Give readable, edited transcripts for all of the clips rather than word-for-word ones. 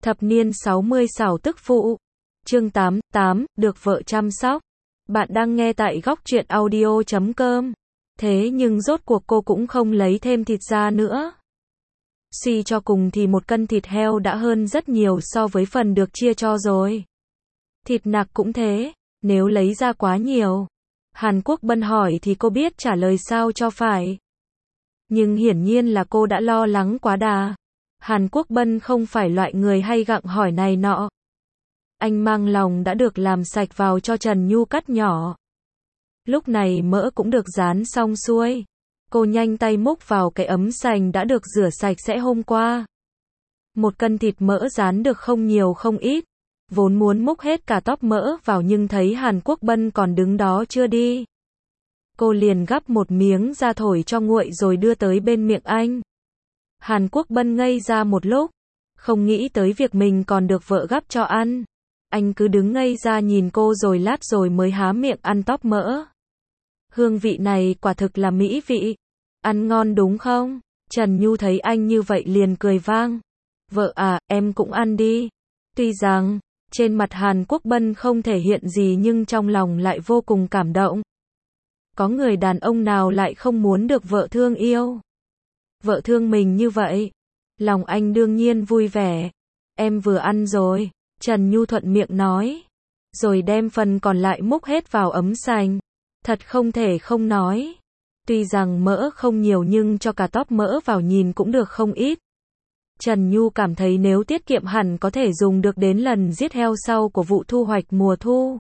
Thập niên 60 xảo tức phụ. Chương 8, được vợ chăm sóc. Bạn đang nghe tại góc truyện audio.com. Thế nhưng rốt cuộc cô cũng không lấy thêm thịt ra nữa. Suy cho cùng thì một cân thịt heo đã hơn rất nhiều so với phần được chia cho rồi. Thịt nạc cũng thế, nếu lấy ra quá nhiều. Hàn Quốc Bân hỏi thì cô biết trả lời sao cho phải. Nhưng hiển nhiên là cô đã lo lắng quá đà. Hàn Quốc Bân không phải loại người hay gặng hỏi này nọ. Anh mang lòng đã được làm sạch vào cho Trần Nhu cắt nhỏ. Lúc này mỡ cũng được rán xong xuôi. Cô nhanh tay múc vào cái ấm sành đã được rửa sạch sẽ hôm qua. 1 cân thịt mỡ rán được không nhiều không ít. Vốn muốn múc hết cả tóp mỡ vào nhưng thấy Hàn Quốc Bân còn đứng đó chưa đi. Cô liền gắp một miếng ra thổi cho nguội rồi đưa tới bên miệng anh. Hàn Quốc Bân ngây ra một lúc, không nghĩ tới việc mình còn được vợ gắp cho ăn. Anh cứ đứng ngây ra nhìn cô rồi lát rồi mới há miệng ăn tóp mỡ. Hương vị này quả thực là mỹ vị. Ăn ngon đúng không? Trần Nhu thấy anh như vậy liền cười vang. Vợ à, em cũng ăn đi. Tuy rằng, trên mặt Hàn Quốc Bân không thể hiện gì nhưng trong lòng lại vô cùng cảm động. Có người đàn ông nào lại không muốn được vợ thương yêu. Vợ thương mình như vậy. Lòng anh đương nhiên vui vẻ. Em vừa ăn rồi. Trần Nhu thuận miệng nói. Rồi đem phần còn lại múc hết vào ấm sành. Thật không thể không nói. Tuy rằng mỡ không nhiều nhưng cho cả tóp mỡ vào nhìn cũng được không ít. Trần Nhu cảm thấy nếu tiết kiệm hẳn có thể dùng được đến lần giết heo sau của vụ thu hoạch mùa thu.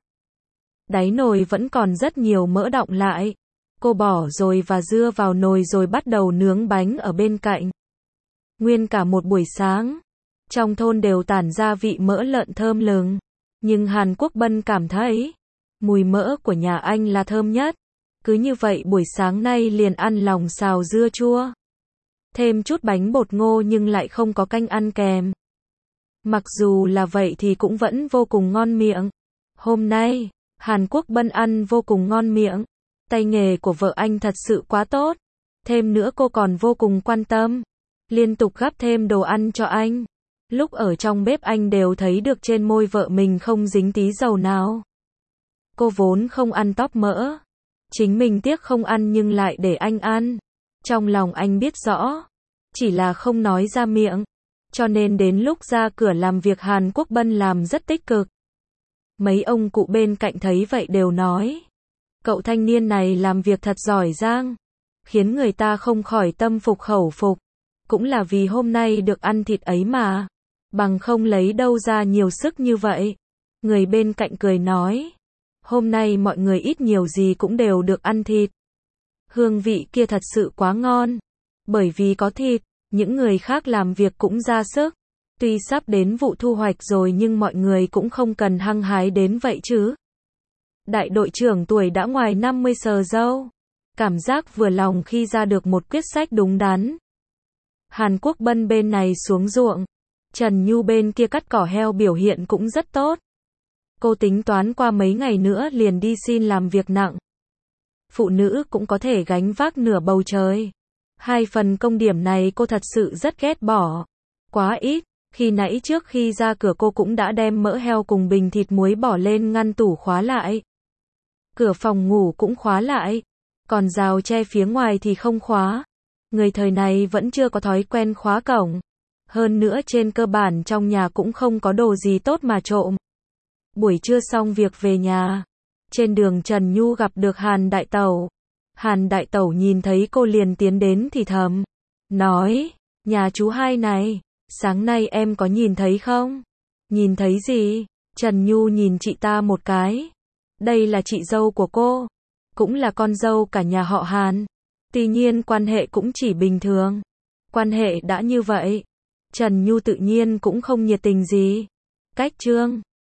Đáy nồi vẫn còn rất nhiều mỡ đọng lại. Cô bỏ dồi và dưa vào nồi rồi bắt đầu nướng bánh ở bên cạnh. Nguyên cả một buổi sáng, trong thôn đều tản ra vị mỡ lợn thơm lừng. Nhưng Hàn Quốc Bân cảm thấy, mùi mỡ của nhà anh là thơm nhất. Cứ như vậy buổi sáng nay liền ăn lòng xào dưa chua. Thêm chút bánh bột ngô nhưng lại không có canh ăn kèm. Mặc dù là vậy thì cũng vẫn vô cùng ngon miệng. Hôm nay, Hàn Quốc Bân ăn vô cùng ngon miệng. Tay nghề của vợ anh thật sự quá tốt. Thêm nữa cô còn vô cùng quan tâm. Liên tục gắp thêm đồ ăn cho anh. Lúc ở trong bếp anh đều thấy được trên môi vợ mình không dính tí dầu nào. Cô vốn không ăn tóp mỡ. Chính mình tiếc không ăn nhưng lại để anh ăn. Trong lòng anh biết rõ. Chỉ là không nói ra miệng. Cho nên đến lúc ra cửa làm việc Hàn Quốc Bân làm rất tích cực. Mấy ông cụ bên cạnh thấy vậy đều nói. Cậu thanh niên này làm việc thật giỏi giang. Khiến người ta không khỏi tâm phục khẩu phục. Cũng là vì hôm nay được ăn thịt ấy mà. Bằng không lấy đâu ra nhiều sức như vậy. Người bên cạnh cười nói. Hôm nay mọi người ít nhiều gì cũng đều được ăn thịt. Hương vị kia thật sự quá ngon. Bởi vì có thịt, những người khác làm việc cũng ra sức. Tuy sắp đến vụ thu hoạch rồi nhưng mọi người cũng không cần hăng hái đến vậy chứ. Đại đội trưởng tuổi đã ngoài 50 sờ râu. Cảm giác vừa lòng khi ra được một quyết sách đúng đắn. Hàn Quốc Bân bên này xuống ruộng. Trần Nhu bên kia cắt cỏ heo biểu hiện cũng rất tốt. Cô tính toán qua mấy ngày nữa liền đi xin làm việc nặng. Phụ nữ cũng có thể gánh vác nửa bầu trời. 2 phần công điểm này cô thật sự rất ghét bỏ. Quá ít, khi nãy trước khi ra cửa cô cũng đã đem mỡ heo cùng bình thịt muối bỏ lên ngăn tủ khóa lại. Cửa phòng ngủ cũng khóa lại. Còn rào tre phía ngoài thì không khóa. Người thời này vẫn chưa có thói quen khóa cổng. Hơn nữa trên cơ bản trong nhà cũng không có đồ gì tốt mà trộm. Buổi trưa xong việc về nhà. Trên đường Trần Nhu gặp được Hàn Đại Tẩu. Hàn Đại Tẩu nhìn thấy cô liền tiến đến thì thầm. Nói, nhà chú hai này, sáng nay em có nhìn thấy không? Nhìn thấy gì? Trần Nhu nhìn chị ta một cái. Đây là chị dâu của cô. Cũng là con dâu cả nhà họ Hàn. Tuy nhiên quan hệ cũng chỉ bình thường. Quan hệ đã như vậy. Trần Nhu tự nhiên cũng không nhiệt tình gì. Cách chương